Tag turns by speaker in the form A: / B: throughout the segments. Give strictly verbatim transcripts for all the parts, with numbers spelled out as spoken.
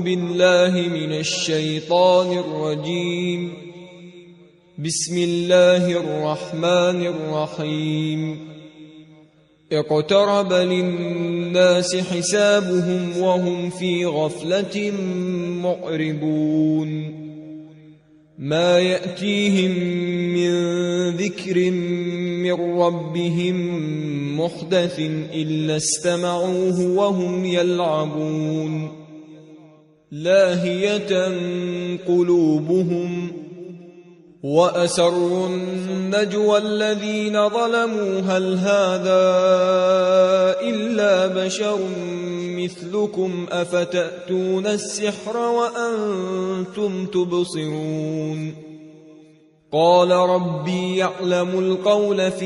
A: بالله من الشيطان الرجيم. بسم الله الرحمن الرحيم. اقترب للناس حسابهم وهم في غفلة معرضون. ما يأتيهم من ذكر من ربهم محدث إلا استمعوه وهم يلعبون. لاهية قلوبهم وأسروا النجوى الذين ظلموا هل هذا إلا بشر مثلكم أفتأتون السحر وأنتم تبصرون. قال ربي يعلم القول في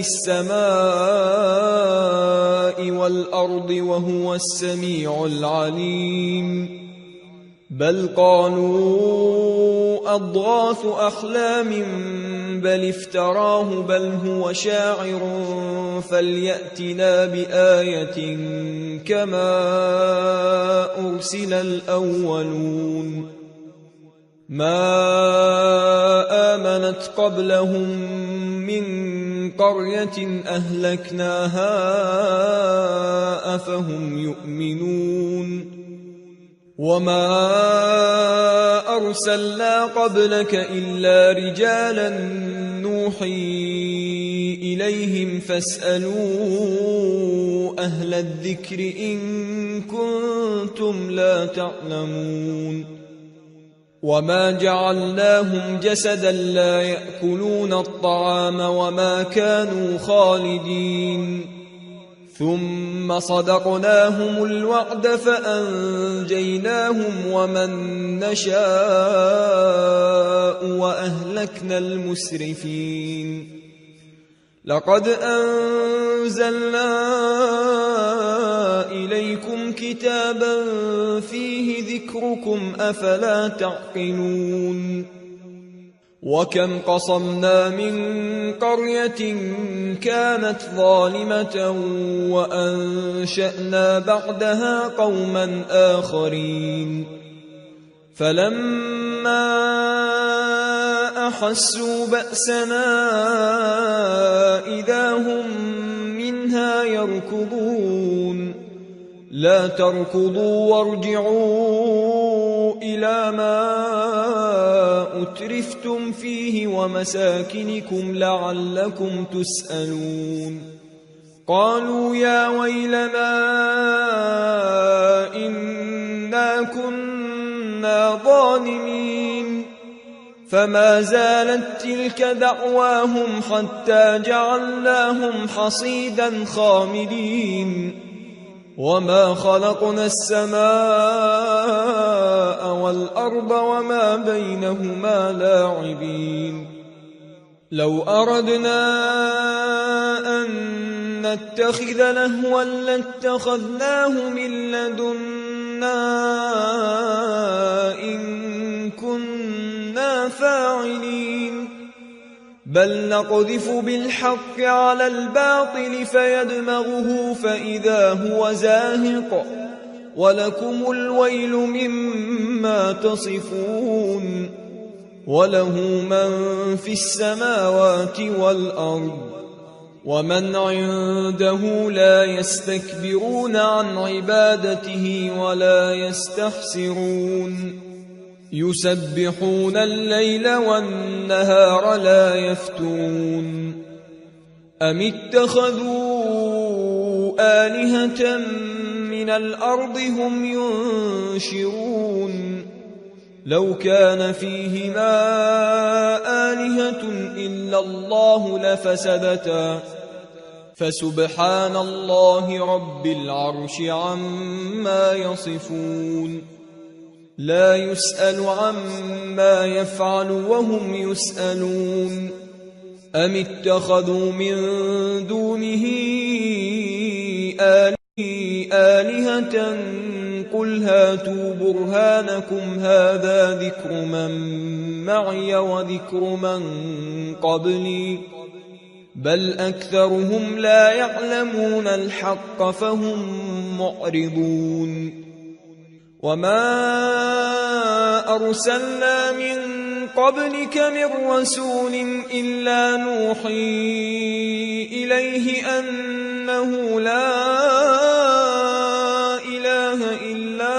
A: السماء والأرض وهو السميع العليم. بل قالوا أضغاث أحلام بل افتراه بل هو شاعر فليأتنا بآية كما أرسل الأولون. ما آمنت قبلهم من قرية أهلكناها أفهم يؤمنون. وما أرسلنا قبلك إلا رجالا نوحي إليهم فاسألوا أهل الذكر إن كنتم لا تعلمون. وما جعلناهم جسدا لا يأكلون الطعام وما كانوا خالدين. ثم صدقناهم الوعد فأنجيناهم ومن نشاء وأهلكنا المسرفين. لقد أنزلنا إليكم كتابا فيه ذكركم أفلا تعقلون. وكم قصمنا من قرية كانت ظالمة وأنشأنا بعدها قوما آخرين. فلما أحسوا بأسنا إذا هم منها يركضون. لا تركضوا وارجعوا إلى ما أترفتم فيه ومساكنكم لعلكم تسألون. قالوا يا ويلنا إنا كنا ظالمين. فما زالت تلك دعواهم حتى جعلناهم حصيدا خامدين. وما خلقنا السماء والأرض وما بينهما لاعبين. لو أردنا أن نتخذ لهوا لاتخذناه من لدنا إن كنا فاعلين. بل نقذف بالحق على الباطل فيدمغه فإذا هو زاهق ولكم الويل مما تصفون. وله من في السماوات والأرض ومن عنده لا يستكبرون عن عبادته ولا يستحسرون. يسبحون الليل والنهار لا يفترون. أم اتخذوا آلهة من الأرض هم ينشرون. لو كان فيهما آلهة إلا الله لفسدتا فسبحان الله رب العرش عما يصفون. لا يسأل عما يفعل وهم يسألون. أم اتخذوا من دونه آلهة قل هاتوا برهانكم هذا ذكر من معي وذكر من قبلي بل أكثرهم لا يعلمون الحق فهم معرضون. وما أرسلنا من قبلك من رسول إلا نوحي إليه أنه لا إله إلا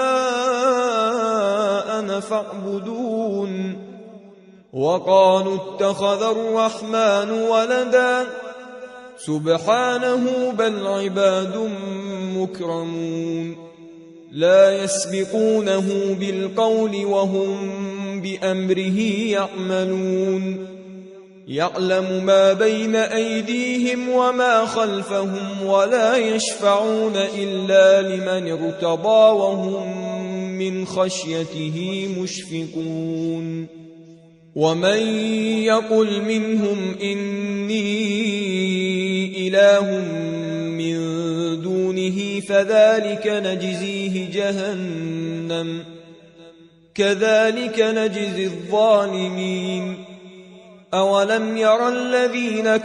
A: أنا فاعبدون وقالوا اتخذ الرحمن ولدا سبحانه بل عباد مكرمون لا يسبقونه بالقول وهم بأمره يعملون يعلم ما بين أيديهم وما خلفهم ولا يشفعون إلا لمن ارتضى وهم من خشيته مشفقون ومن يقل منهم إني إله من دونه فذلك نجزيه جهنم كذلك نجزي الظالمين أولم ير الذين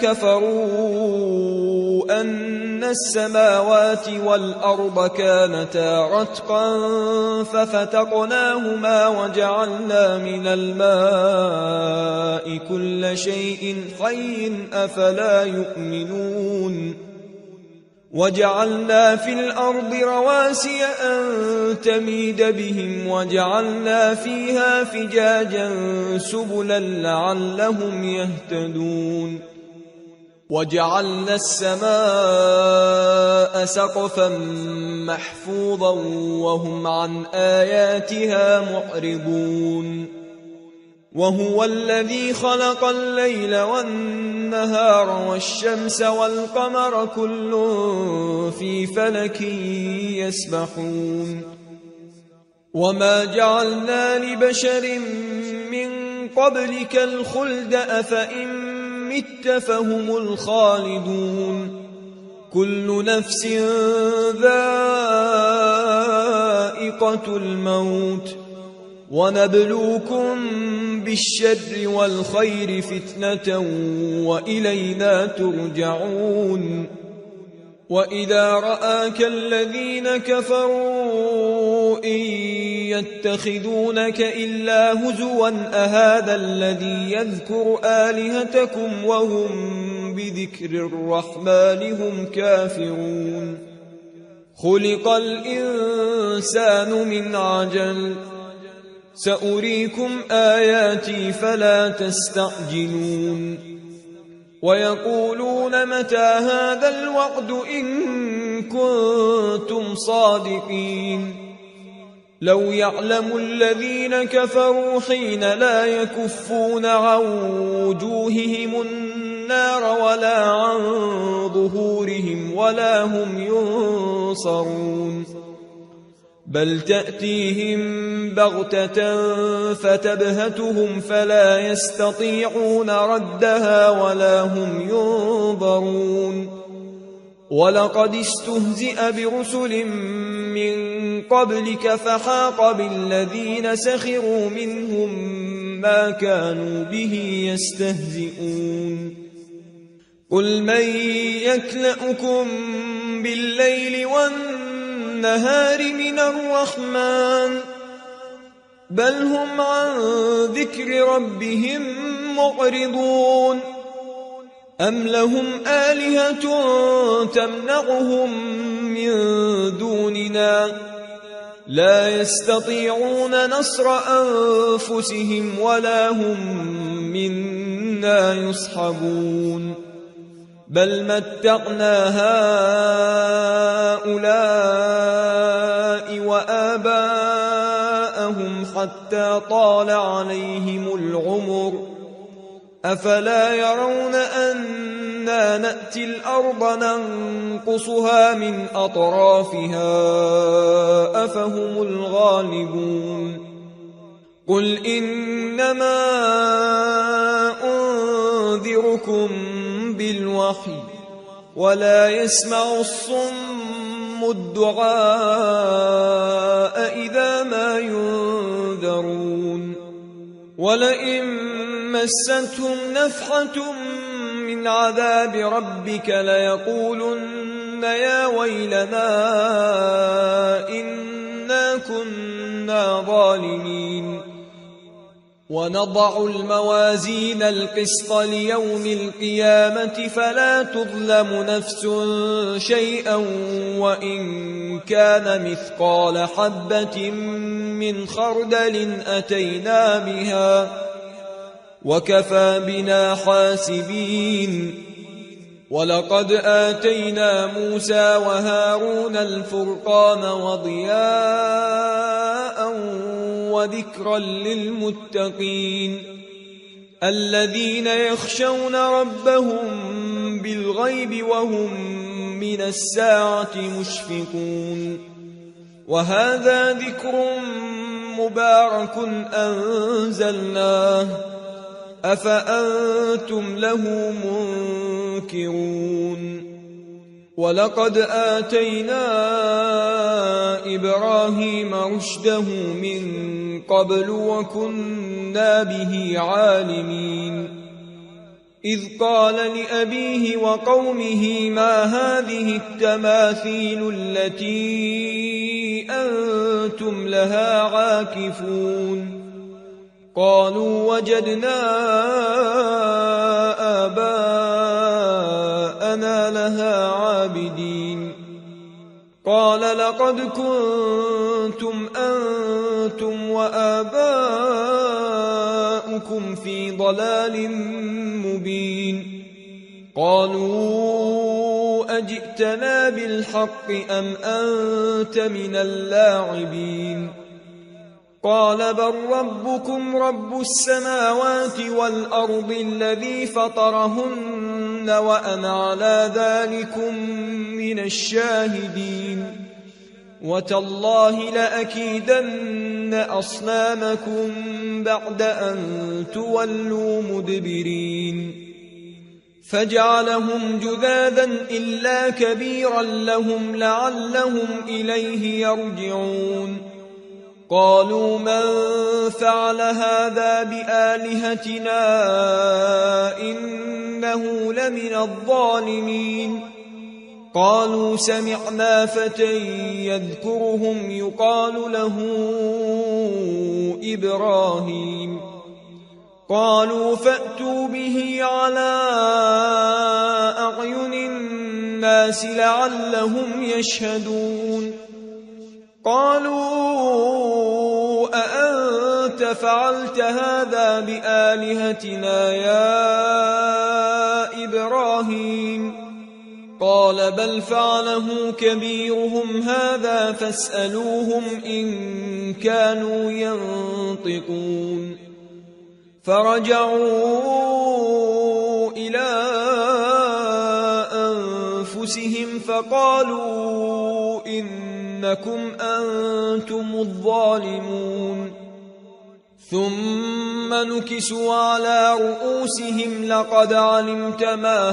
A: كفروا أن السماوات والأرض كانتا رتقا ففتقناهما وجعلنا من الماء كل شيء حي أفلا يؤمنون وجعلنا في الأرض رواسي أن تميد بهم وجعلنا فيها فجاجا سبلا لعلهم يهتدون وجعلنا السماء سقفا محفوظا وهم عن آياتها معرضون وهو الذي خلق الليل والنهار والشمس والقمر كل في فلك يسبحون وما جعلنا لبشر من قبلك الخلد أفإن مت فهم الخالدون كل نفس ذائقة الموت ونبلوكم بالشر والخير فتنة وإلينا ترجعون وإذا رآك الذين كفروا إن يتخذونك إلا هزوا أهذا الذي يذكر آلهتكم وهم بذكر الرحمن هم كافرون خلق الإنسان من عجل سأريكم آياتي فلا تستعجلون ويقولون متى هذا الوعد إن كنتم صادقين لو يعلم الذين كفروا حين لا يكفون عن وجوههم النار ولا عن ظهورهم ولا هم ينصرون بل تأتيهم بغتة فتبهتهم فلا يستطيعون ردها ولا هم ينظرون ولقد استهزئ برسل من قبلك فحاق بالذين سخروا منهم ما كانوا به يستهزئون قل من يكلأكم بالليل والنهار من الرحمن بل هم عن ذكر ربهم معرضون أم لهم آلهة تمنعهم من دوننا لا يستطيعون نصر أنفسهم ولا هم منا يصحبون بل متعنا هؤلاء وآباءهم حتى طال عليهم العمر أفلا يرون أنا نأتي الأرض ننقصها من أطرافها أفهم الغالبون قل إنما أنذركم بالوحي ولا يسمع الصم الدعاء إذا ما ينذرون ولئن مستهم نفحة من عذاب ربك ليقولن يا ويلنا إنا كنا ظالمين ونضع الموازين القسط ليوم القيامة فلا تظلم نفس شيئا وإن كان مثقال حبة من خردل أتينا بها وكفى بنا حاسبين. ولقد آتينا موسى وهارون الفرقان وضياء وذكرا للمتقين الذين يخشون ربهم بالغيب وهم من الساعة مشفقون. وهذا ذكر مبارك أنزلناه أفأنتم له منكرون. ولقد آتينا إبراهيم رشده من قبل وكنا به عالمين. إذ قال لأبيه وقومه ما هذه التماثيل التي أنتم لها عاكفون؟ قالوا وجدنا آباءنا لها عابدين. قال لقد كنتم أنتم وآباؤكم في ضلال مبين. قالوا أجئتنا بالحق أم أنت من اللاعبين؟ قال بل ربكم رب السماوات والأرض الذي فطرهن وأنا على ذلكم من الشاهدين. وتالله لأكيدن أصنامكم بعد أن تولوا مدبرين. فجعلهم جذاذا إلا كبيرا لهم لعلهم إليه يرجعون. قالوا من فعل هذا بآلهتنا إنه لمن الظالمين. قالوا سمعنا فتى يذكرهم يقال له إبراهيم. قالوا فأتوا به على أعين الناس لعلهم يشهدون. قالوا أأنت فعلت هذا بآلهتنا يا إبراهيم؟ قال بل فعله كبيرهم هذا فاسألوهم إن كانوا ينطقون. فرجعوا إلى أنفسهم فقالوا إنكم أنتم الظالمون. ثم نكسوا على رؤوسهم لقد علمت ما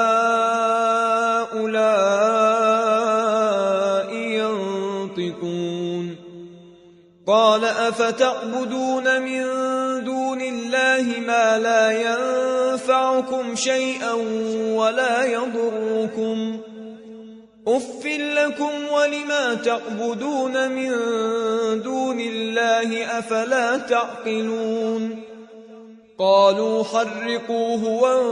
A: هؤلاء ينطقون. قال أفتعبدون من دون الله ما لا ينفعكم شيئا ولا يضركم؟ أف لكم ولما تعبدون من دون الله أفلا تعقلون؟ قالوا حرقوه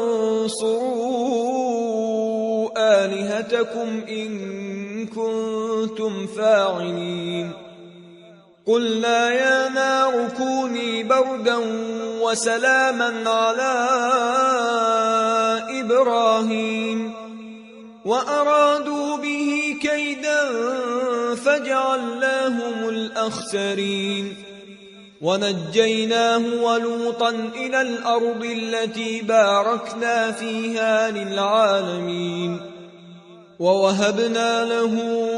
A: وانصروا آلهتكم إن كنتم فاعلين. قلنا يا نار كوني بردا وسلاما على إبراهيم وأرادوا به كيدا فجعلناهم الأخسرين. ونجيناه ولوطا إلى الأرض التي باركنا فيها للعالمين. ووهبنا له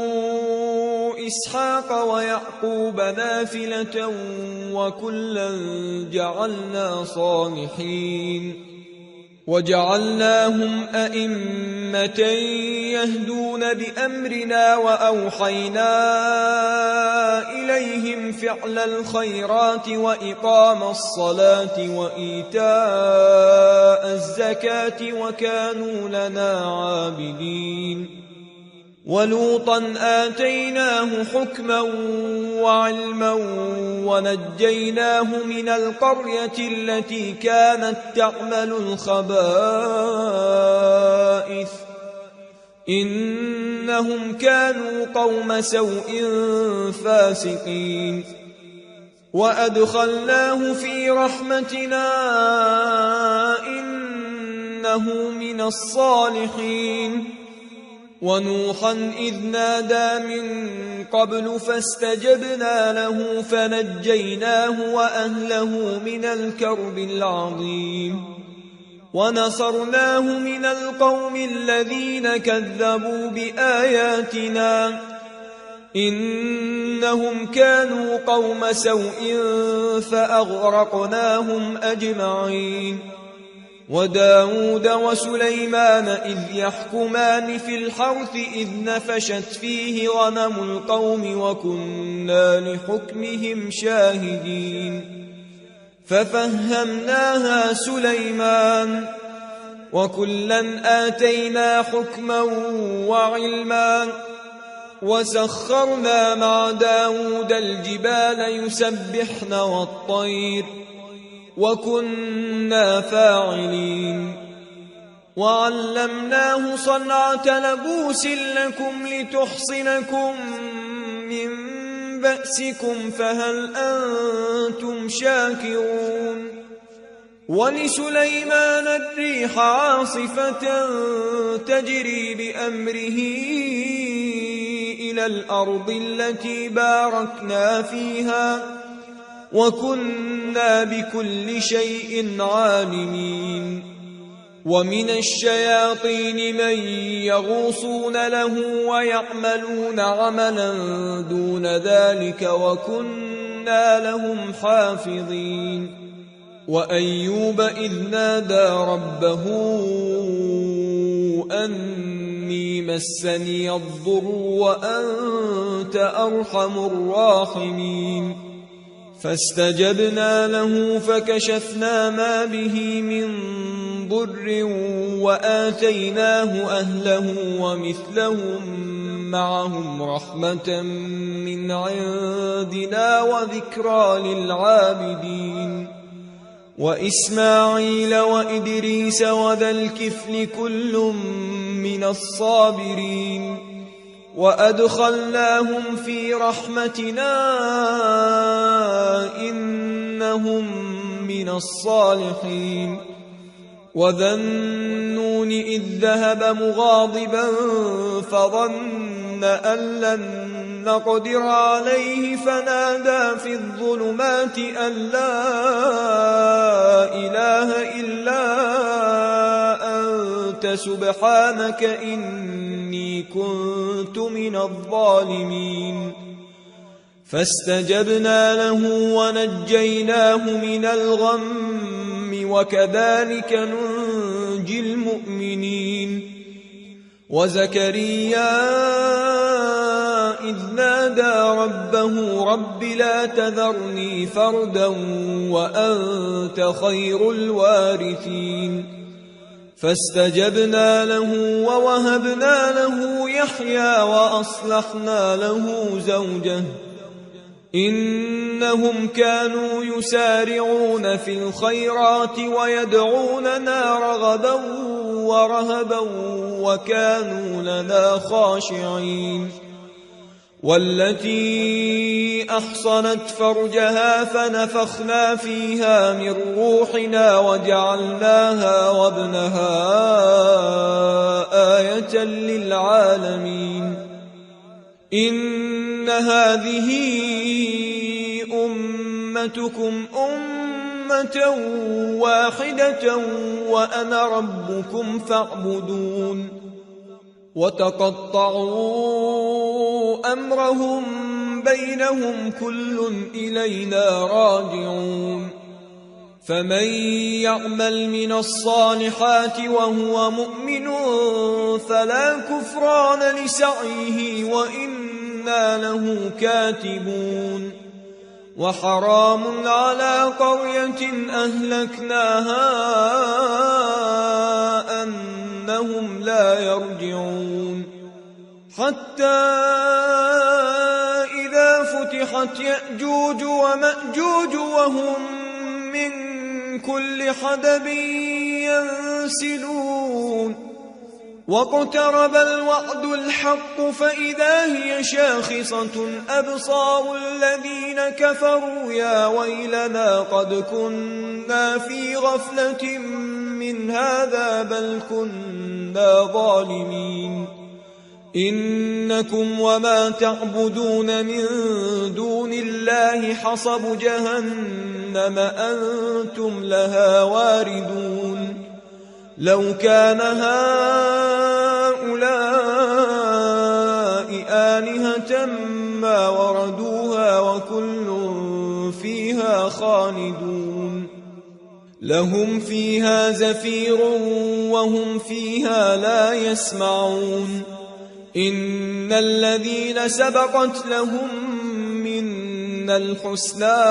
A: إسحاق ويعقوب نافلة وكلا جعلنا صالحين. وجعلناهم أئمة يهدون بأمرنا وأوحينا إليهم فعل الخيرات وإقام الصلاة وإيتاء الزكاة وكانوا لنا عابدين. ولوطا آتيناه حكما وعلما ونجيناه من القرية التي كانت تعمل الخبائث إنهم كانوا قوم سوء فاسقين وأدخلناه في رحمتنا إنه من الصالحين ونوحا إذ نادى من قبل فاستجبنا له فنجيناه وأهله من الكرب العظيم ونصرناه من القوم الذين كذبوا بآياتنا إنهم كانوا قوم سوء فأغرقناهم أجمعين وداود وسليمان إذ يحكمان في الحرث إذ نفشت فيه غنم القوم وكنا لحكمهم شاهدين ففهمناها سليمان وكلا آتينا حكما وعلما وسخرنا مع داود الجبال يسبحن والطير وكنا فاعلين وعلمناه صنعة لبوس لكم لتحصنكم من بأسكم فهل أنتم شاكرون ولسليمان الريح عاصفة تجري بأمره إلى الأرض التي باركنا فيها وكنا بكل شيء عالمين ومن الشياطين من يغوصون له ويعملون عملا دون ذلك وكنا لهم حافظين وأيوب إذ نادى ربه أني مسني الضر وأنت أرحم الراحمين فاستجبنا له فكشفنا ما به من ضر وآتيناه أهله ومثلهم معهم رحمة من عندنا وذكرى للعابدين وإسماعيل وإدريس وذا الكفل كل من الصابرين وأدخلناهم في رحمتنا إنهم من الصالحين وذا النون إذ ذهب مغاضبا فظن أن لن نقدر عليه فنادى في الظلمات أن لا إله إلا أنت سبحانك إني كنت من الظالمين فاستجبنا له ونجيناه من الغم وكذلك ننجي المؤمنين وزكريا إذ نادى ربه رب لا تذرني فردا وأنت خير الوارثين فاستجبنا له ووهبنا له يحيى وأصلحنا له زوجه إنهم كانوا يسارعون في الخيرات ويدعوننا رغبا ورهبا وكانوا لنا خاشعين والتي أحصنت فرجها فنفخنا فيها من روحنا وجعلناها وابنها آية للعالمين إن هذه أمتكم أمة واحدة وأنا ربكم فاعبدون وتقطعوا أمرهم بينهم كل إلينا راجعون فمن يعمل من الصالحات وهو مؤمن فلا كفران لسعيه وإنا له كاتبون وحرام على قرية أهلكناها أنهم لا يرجعون حتى إذا فُتِحَتْ يَأْجُوجُ وَمَأْجُوجُ وَهُمْ مِنْ كُلِّ حَدَبٍ يَنْسِلُونَ وَاقْتَرَبَ الْوَعْدُ الْحَقُّ فَإِذَا هِيَ شَاخِصَةٌ أَبْصَارُ الَّذِينَ كَفَرُوا يَا وَيْلَنَا قَدْ كُنَّا فِي غَفْلَةٍ مِّنْ هَذَا بَلْ كُنَّا ظَالِمِينَ إِنَّكُمْ وَمَا تَعْبُدُونَ مِن دُونِ اللَّهِ حَصَبُ جَهَنَّمَ أَنتُمْ لَهَا وَارِدُونَ لَوْ كَانَ هَؤُلَاءِ آلِهَةً مَّا وَرَدُوهَا وَكُلٌّ فِيهَا خَالِدُونَ لَهُمْ فِيهَا زَفِيرٌ وَهُمْ فِيهَا لَا يَسْمَعُونَ إِنَّ الَّذِينَ سَبَقَتْ لَهُم مِّنَّا الْحُسْنَى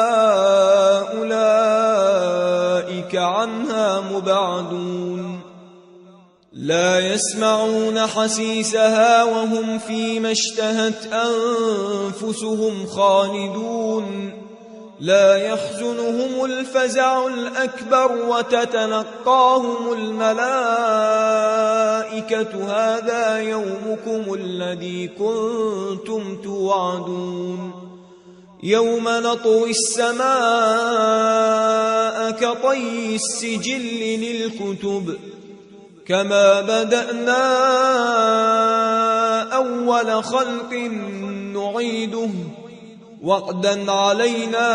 A: أُولَئِكَ عَنْهَا مُبْعَدُونَ لَا يَسْمَعُونَ حَسِيسَهَا وَهُمْ فِيمَا اشْتَهَتْ أَنفُسُهُمْ خَالِدُونَ لا يحزنهم الفزع الأكبر وتتلقاهم الملائكة هذا يومكم الذي كنتم توعدون يوم نطوي السماء كطي السجل للكتب كما بدأنا أول خلق نعيده وعدا علينا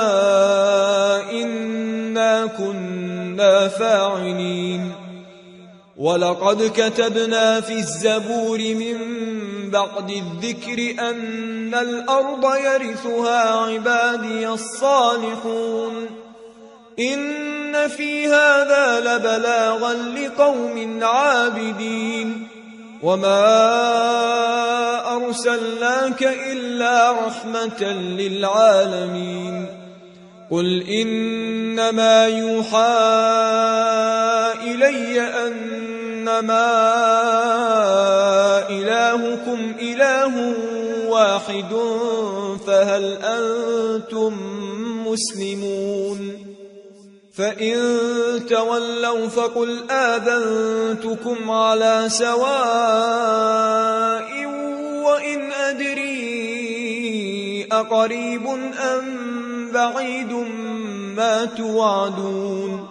A: إنا كنا فاعلين ولقد كتبنا في الزبور من بعد الذكر أن الأرض يرثها عبادي الصالحون إن في هذا لبلاغا لقوم عابدين وما أرسلناك إلا رحمة للعالمين قل إنما يوحى إلي أنما إلهكم إله واحد فهل أنتم مسلمون فإن تولوا فقل آذنتكم على سواء وإن أدري أقريب أم بعيد ما توعدون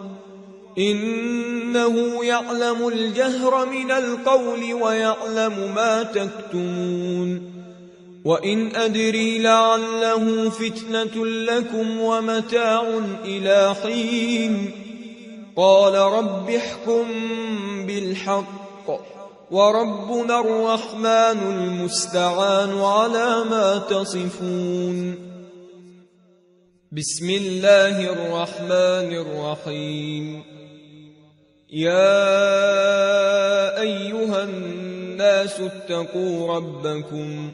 A: إنه يعلم الجهر من القول ويعلم ما تكتمون وإن أدري لعله فتنة لكم ومتاع إلى حين قال رب احكم بالحق وربنا الرحمن المستعان على ما تصفون بسم الله الرحمن الرحيم يا أيها الناس اتقوا ربكم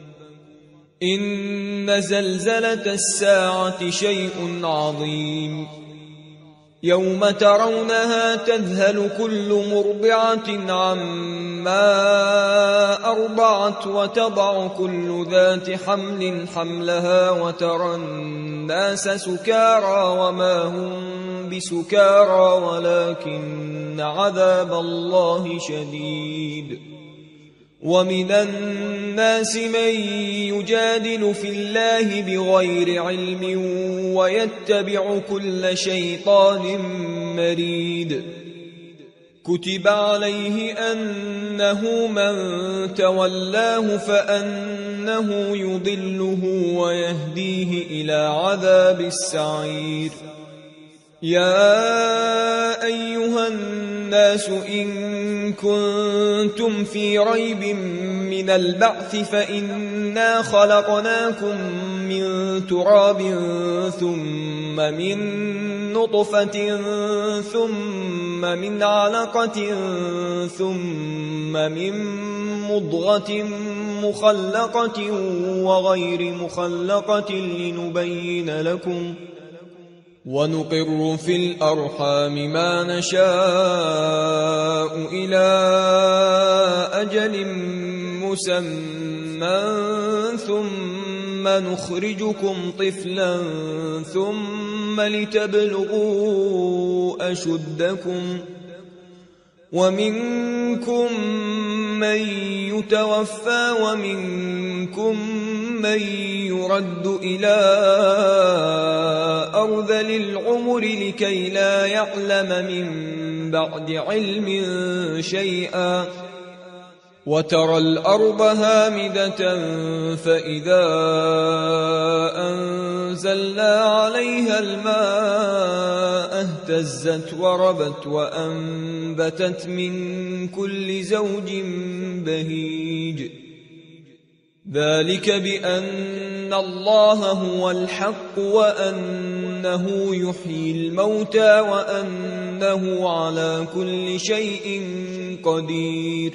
A: إن زلزلة الساعة شيء عظيم يوم ترونها تذهل كل مرضعة عما أرضعت وتضع كل ذات حمل حملها وترى الناس سكارى وما هم بسكارى ولكن عذاب الله شديد ومن الناس من يجادل في الله بغير علم ويتبع كل شيطان مريد كتب عليه أنه من تولاه فأنه يضله ويهديه إلى عذاب السعير يا أيها الناس إن كنتم في ريب من البعث فإنا خلقناكم من تراب ثم من نطفة ثم من علقة ثم من مضغة مخلقة وغير مخلقة لنبين لكم ونقر في الأرحام ما نشاء إلى أجل مسمى ثم ثم نخرجكم طفلا ثم لتبلغوا أشدكم ومنكم من يتوفى ومنكم من يرد إلى أرذل العمر لكي لا يعلم من بعد علم شيئا وترى الأرض هامدة فإذا أنزلنا عليها الماء اهتزت وربت وأنبتت من كل زوج بهيج ذلك بأن الله هو الحق وأنه يحيي الموتى وأنه على كل شيء قدير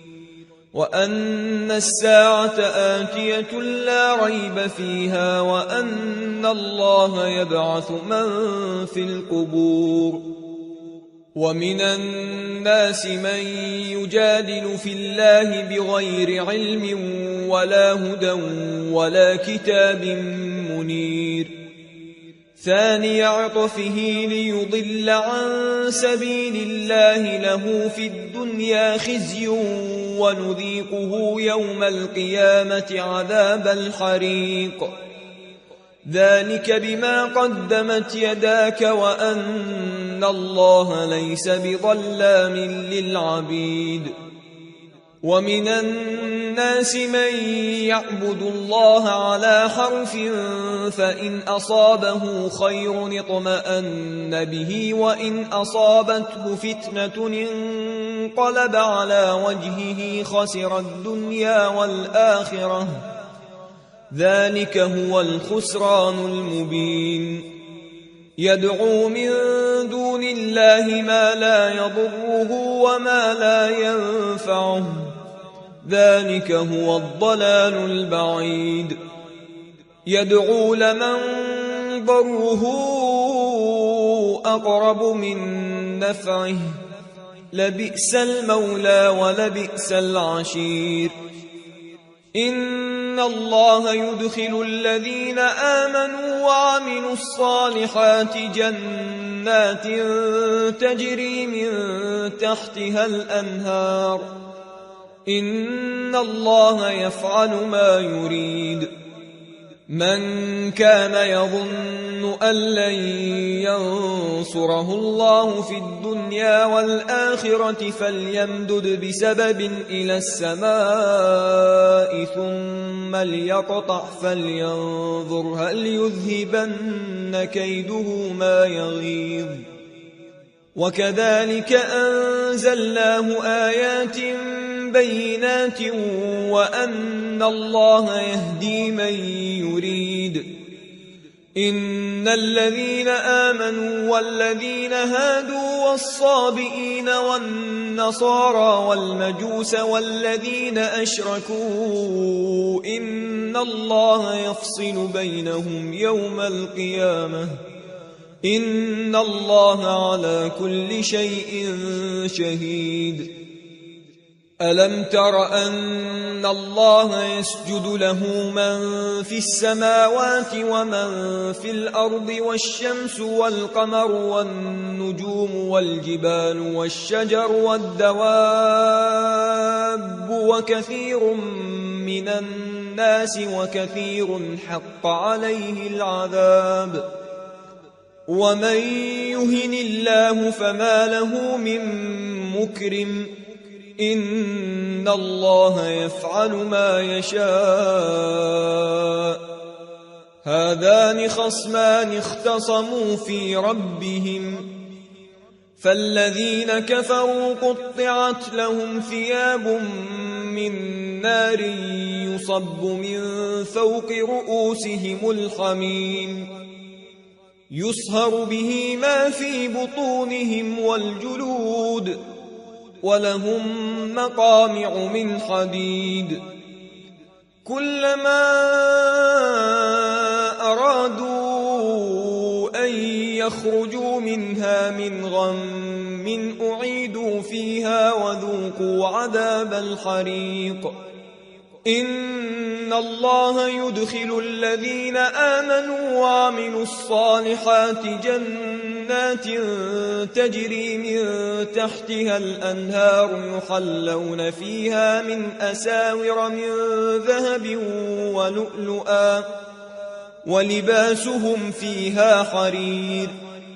A: وأن الساعة آتية لا ريب فيها وأن الله يبعث من في القبور ومن الناس من يجادل في الله بغير علم ولا هدى ولا كتاب منير ثاني عطفه ليضل عن سبيل الله له في الدنيا خزي ونذيقه يوم القيامة عذاب الحريق ذلك بما قدمت يداك وأن الله ليس بظلام للعبيد ومن الناس من يعبد الله على حرف فإن أصابه خير اطمأن به وإن أصابته فتنة انقلب على وجهه خسر الدنيا والآخرة ذلك هو الخسران المبين يدعو من دون الله ما لا يضره وما لا ينفعه ذلك هو الضلال البعيد يدعو لمن ضره أقرب من نفعه لبئس المولى ولبئس العشير إن الله يدخل الذين آمنوا وعملوا الصالحات جنات تجري من تحتها الأنهار إن الله يفعل ما يريد من كان يظن أن لن ينصره الله في الدنيا والآخرة فليمدد بسبب إلى السماء ثم ليقطع فلينظر هل يذهبن كيده ما يغيظ وكذلك أنزلناه آيات بينات وأن الله يهدي من يريد إن الذين آمنوا والذين هادوا والصابئين والنصارى والمجوس والذين أشركوا إن الله يفصل بينهم يوم القيامة إن الله على كل شيء شهيد ألم تر أن الله يسجد له من في السماوات ومن في الأرض والشمس والقمر والنجوم والجبال والشجر والدواب وكثير من الناس وكثير حق عليه العذاب ومن يهن الله فما له من مكرم إن الله يفعل ما يشاء هذان خصمان اختصموا في ربهم فالذين كفروا قطعت لهم ثياب من نار يصب من فوق رؤوسهم الحميم يصهر به ما في بطونهم والجلود ولهم مقامع من حديد كلما أرادوا أن يخرجوا منها من غم أعيدوا فيها وذوقوا عذاب الحريق إن إن الله يدخل الذين آمنوا وعملوا الصالحات جنات تجري من تحتها الأنهار يحلون فيها من أساور من ذهب ولؤلؤا ولباسهم فيها حرير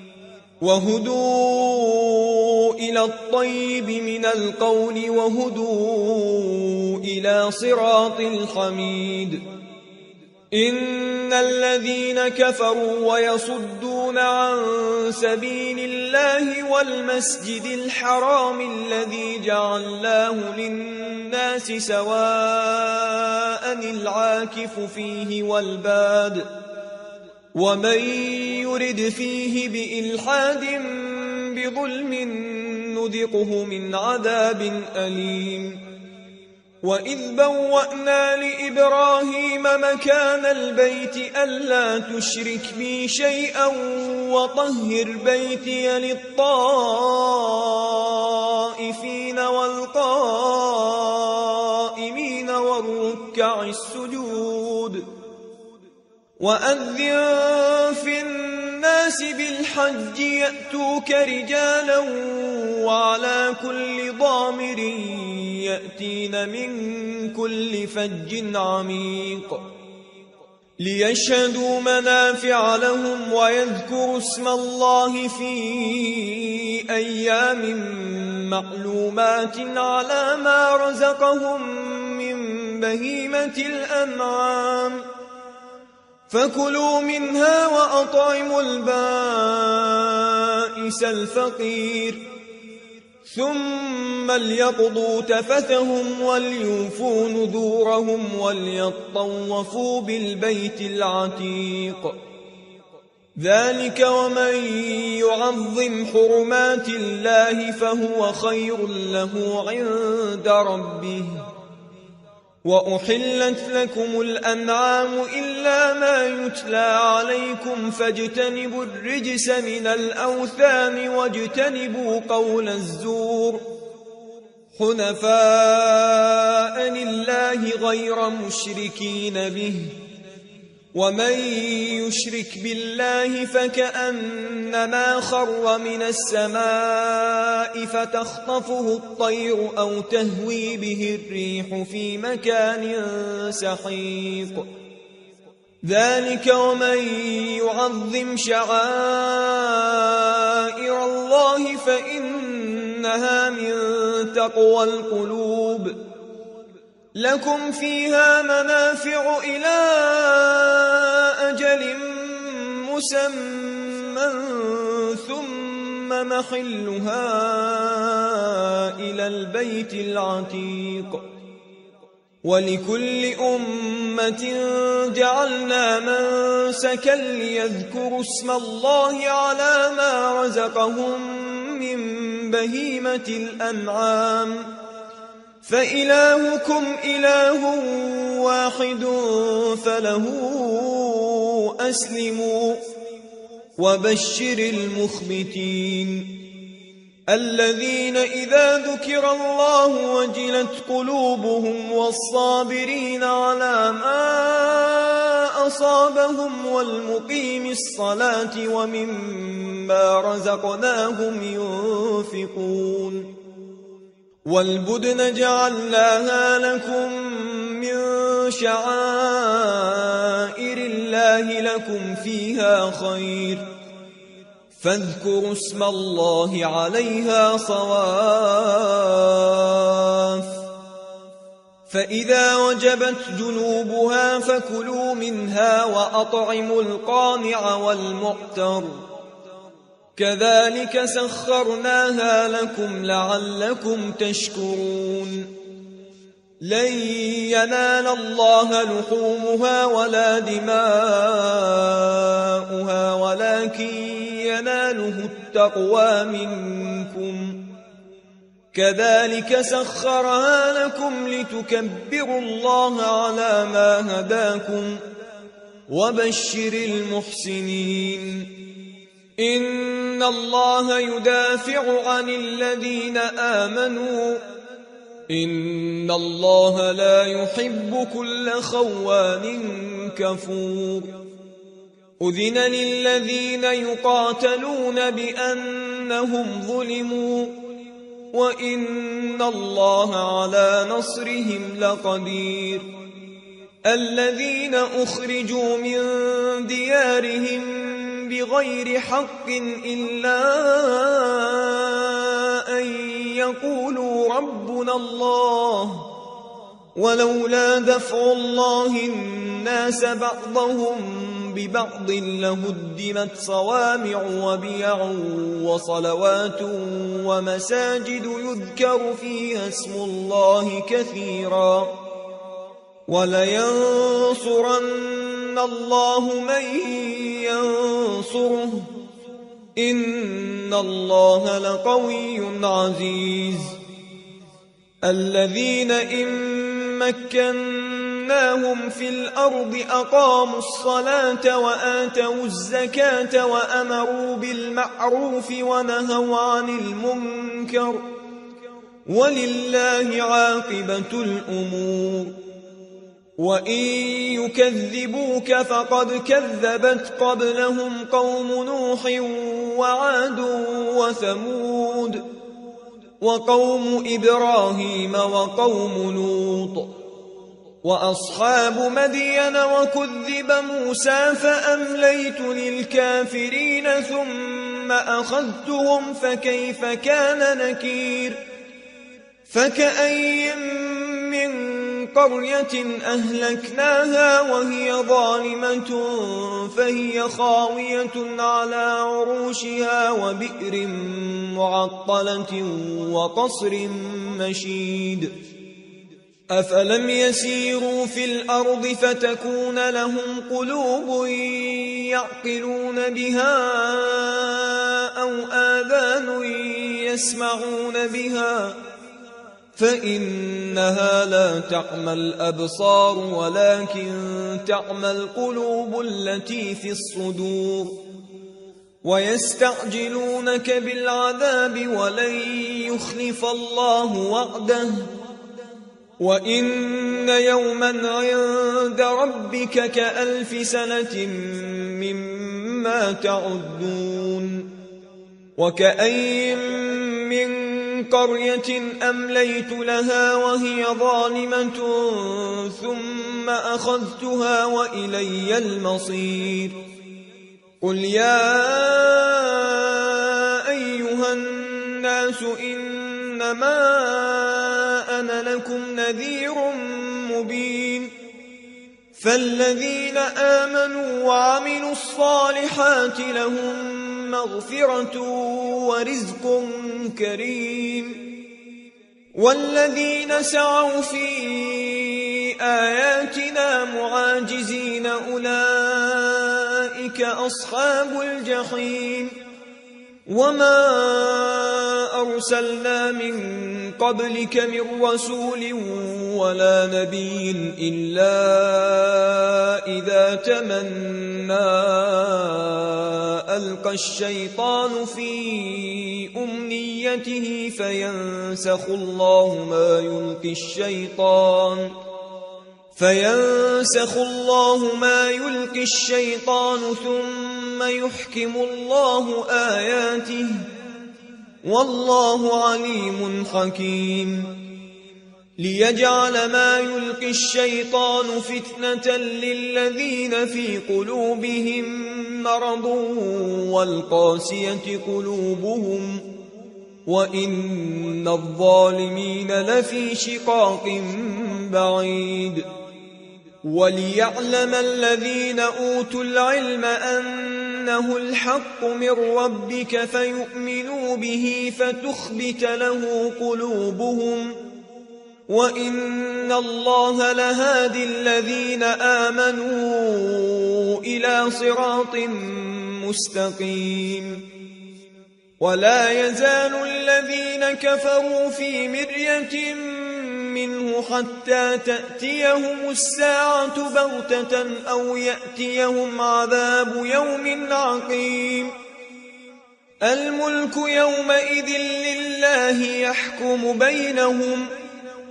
A: وهدوا إلى الطيب من القول وهدوا إلى صراط الحميد. إن الذين كفروا ويصدون عن سبيل الله والمسجد الحرام الذي جعلناه للناس سواء العاكف فيه والباد ومن يرد فيه بإلحاد بظلم نذقه من عذاب أليم. وإذ بوأنا لإبراهيم مكان البيت ألا تشرك بي شيئا وطهر بيتي للطائفين والقائمين والركع السجود وأذن في الناس بالحج يأتوك رجالا وعلى كل ضامر يأتين من كل فج عميق ليشهدوا منافع لهم ويذكروا اسم الله في أيام معلومات على ما رزقهم من بهيمة الأنعام فكلوا منها وأطعموا البائس الفقير ثم ليقضوا تفثهم وليوفوا نذورهم وليطوفوا بالبيت العتيق. ذلك ومن يعظم حرمات الله فهو خير له عند ربه. وأحلت لكم الأنعام إلا ما يتلى عليكم فاجتنبوا الرجس من الأوثان واجتنبوا قول الزور حنفاء لله غير مشركين به ومن يشرك بالله فكأنما خر من السماء فتخطفه الطير أو تهوي به الريح في مكان سحيق. ذلك ومن يعظم شعائر الله فإنها من تقوى القلوب. لكم فيها منافع إلى أجل مسمى ثم محلها إلى البيت العتيق. ولكل أمة جعلنا منسكا ليذكروا اسم الله على ما رزقهم من بهيمة الأنعام فإلهكم إله واحد فله أسلموا وبشر المخبتين الذين إذا ذكر الله وجلت قلوبهم والصابرين على ما أصابهم والمقيم الصلاة ومما رزقناهم ينفقون. والبدن جعلناها لكم من شعائر الله لكم فيها خير فاذكروا اسم الله عليها صواف. فإذا وجبت جنوبها فكلوا منها وأطعموا القانع والمعتر كذلك سخرناها لكم لعلكم تشكرون. لن ينال الله لحومها ولا دماؤها ولكن يناله التقوى منكم كذلك سخرها لكم لتكبروا الله على ما هداكم وبشر المحسنين. إن الله يدافع عن الذين آمنوا إن الله لا يحب كل خوان كفور أذن للذين يقاتلون بأنهم ظلموا وإن الله على نصرهم لقدير الذين أخرجوا من ديارهم بغير حق إلا أن يقولوا ربنا الله ولولا دفع الله الناس بعضهم ببعض لهدمت صوامع وبيع وصلوات ومساجد يذكر فيها اسم الله كثيرا ولينصرن الله من ينصره إن الله لقوي عزيز الذين إن مكناهم في الأرض أقاموا الصلاة وآتوا الزكاة وأمروا بالمعروف ونهوا عن المنكر ولله عاقبة الأمور وإن يكذبوك فقد كذبت قبلهم قوم نوح وعاد وثمود وقوم إبراهيم وقوم لوط وأصحاب مدين وكذب موسى فأمليت للكافرين ثم أخذتهم فكيف كان نكير فكأي من قرية أهلكناها وهي ظالمة فهي خاوية على عروشها وبئر معطلة وقصر مشيد أفلم يسيروا في الأرض فتكون لهم قلوب يعقلون بها أو آذان يسمعون بها فإنها لا تعمى الأبصار ولكن تعمى القلوب التي في الصدور ويستعجلونك بالعذاب ولن يخلف الله وعده وإن يوما عند ربك كألف سنة مما تعدون وكأي من قرية أمليت لها وهي ظالمة ثم أخذتها وإلي المصير قل يا أيها الناس إنما أنا لكم نذير مبين فالذين آمنوا وعملوا الصالحات لهم مغفرة ورزق كريم والذين سعوا في آياتنا معاجزين أولئك أصحاب الجحيم وما أرسلنا من قبلك من رسول ولا نبي إلا إذا تمنى ألقى الشيطان في أمنيته فينسخ الله ما يلقي الشيطان فينسخ الله ما يلقي الشيطان ثم يحكم الله آياته والله عليم حكيم ليجعل ما يلقي الشيطان فتنة للذين في قلوبهم مرض والقاسية قلوبهم وإن الظالمين لفي شقاق بعيد وليعلم الذين أوتوا العلم أنه الحق من ربك فيؤمنوا به فتخبت له قلوبهم وإن الله لهادي الذين آمنوا إلى صراط مستقيم ولا يزال الذين كفروا في مرية منه حتى تأتيهم الساعة بغتة أو يأتيهم عذاب يوم عقيم الملك يومئذ لله يحكم بينهم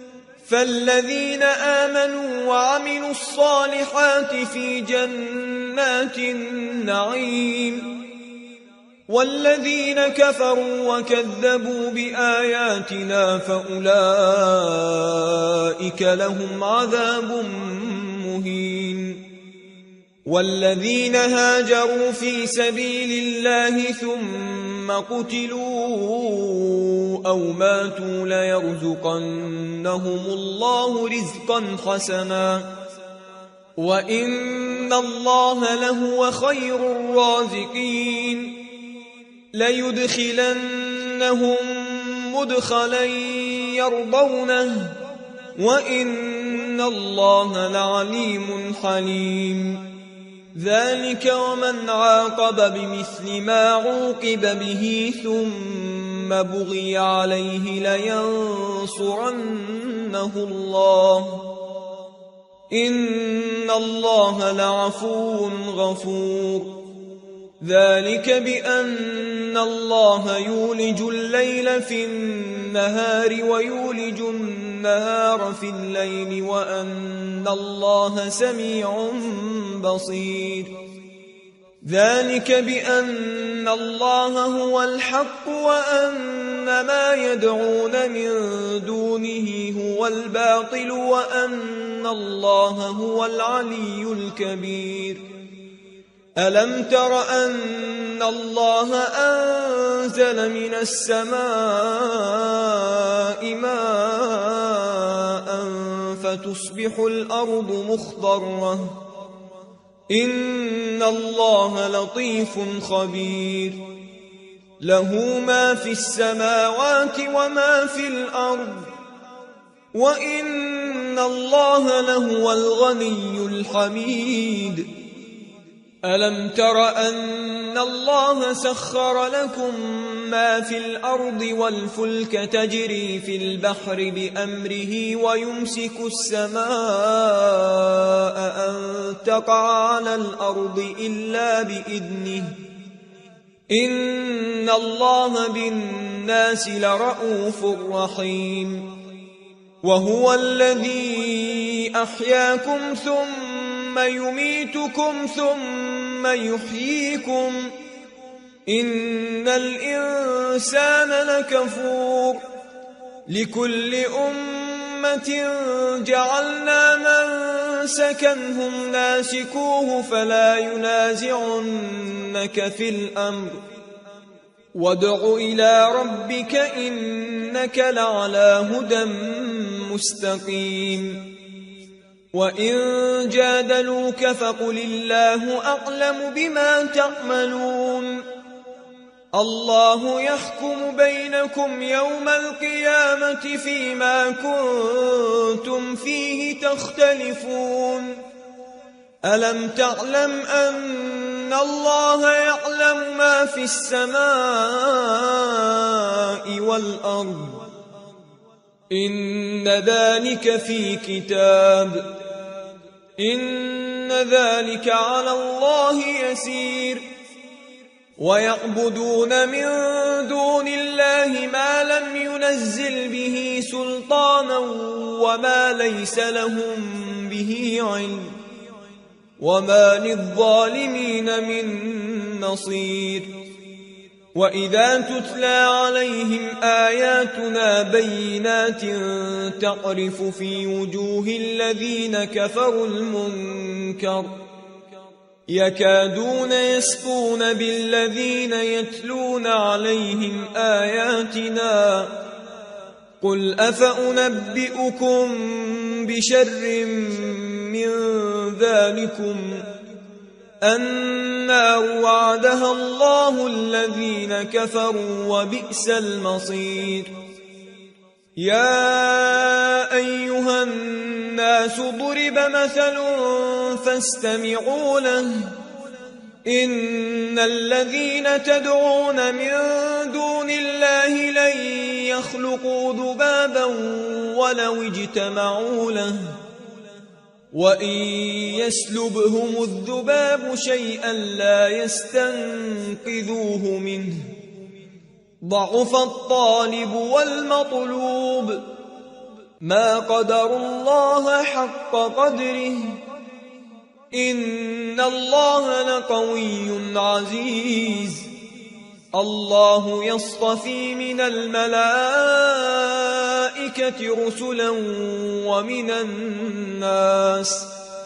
A: فالذين آمنوا وعملوا الصالحات في جنات النعيم، والذين كفروا وكذبوا بآياتنا فأولئك لهم عذاب مهين. والذين هاجروا في سبيل الله ثم قتلوا أو ماتوا ليرزقنهم الله رزقا حسنا وإن الله لهو خير الرازقين. ليدخلنهم مدخلا يرضونه وإن الله لعليم حليم. ذلك ومن عاقب بمثل ما عوقب به ثم بغي عليه لينصرنه الله إن الله لعفو غفور. ذلك بأن الله يولج الليل في النهار ويولج النهار في الليل وأن الله سميع بصير. ذلك بأن الله هو الحق وأن ما يدعون من دونه هو الباطل وأن الله هو العلي الكبير. ألم تر أن الله أنزل من السماء ماء فتصبح الأرض مخضرة إن الله لطيف خبير. له ما في السماوات وما في الأرض وإن الله لهو الغني الحميد. ألم تر أن الله سخر لكم ما في الأرض والفلك تجري في البحر بأمره ويمسك السماء أن تقع على الأرض إلا بإذنه إن الله بالناس لرءوف رحيم. وهو الذي أحياكم ثم يميتكم ثم يحييكم إن الإنسان لكفور. لكل أمة جعلنا منسكا هم ناسكوه فلا ينازعنك في الأمر وادع إلى ربك إنك لعلى هدى مستقيم. وإن جادلوك فقل الله أعلم بما تعملون. الله يحكم بينكم يوم القيامة فيما كنتم فيه تختلفون. ألم تعلم أن الله يعلم ما في السماء والأرض إن ذلك في كتاب إن ذلك على الله يسير. ويعبدون من دون الله ما لم ينزل به سلطانا وما ليس لهم به علم وما للظالمين من نصير. وإذا تتلى عليهم آياتنا بينات تعرف في وجوه الذين كفروا المنكر يكادون يسقون بالذين يتلون عليهم آياتنا قل أفأنبئكم بشر من ذلكم النار وعدها الله الذين كفروا وبئس المصير. يا أيها الناس ضرب مثل فاستمعوا له إن الذين تدعون من دون الله لن يخلقوا ذبابا ولو اجتمعوا له وإن يسلبهم الذباب شيئا لا يستنقذوه منه ضعف الطالب والمطلوب. ما قدروا الله حق قدره إن الله لقوي عزيز الله يصطفي من الملائكة رسلا ومن الناس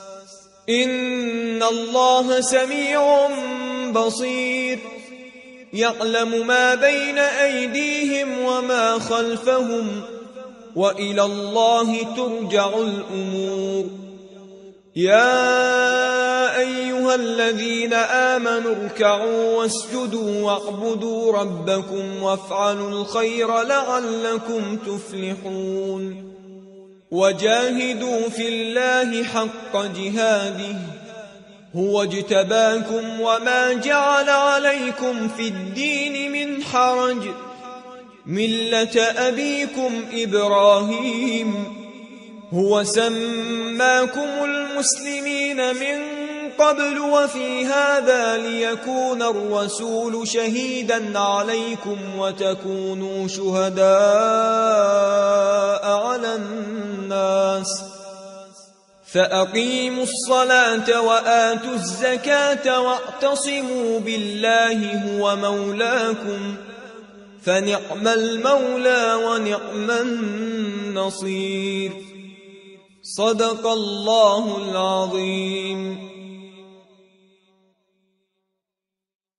A: إن الله سميع بصير يعلم ما بين أيديهم وما خلفهم وإلى الله ترجع الأمور يا أيها الذين آمنوا اركعوا واسجدوا واعبدوا ربكم وافعلوا الخير لعلكم تفلحون وجاهدوا في الله حق جهاده هو اجتباكم وما جعل عليكم في الدين من حرج ملة أبيكم إبراهيم هو سماكم المسلمين من قبل وفي هذا ليكون الرسول شهيدا عليكم وتكونوا شهداء على الناس فأقيموا الصلاة وآتوا الزكاة واعتصموا بالله هو مولاكم فنعم المولى ونعم النصير صدق الله العظيم.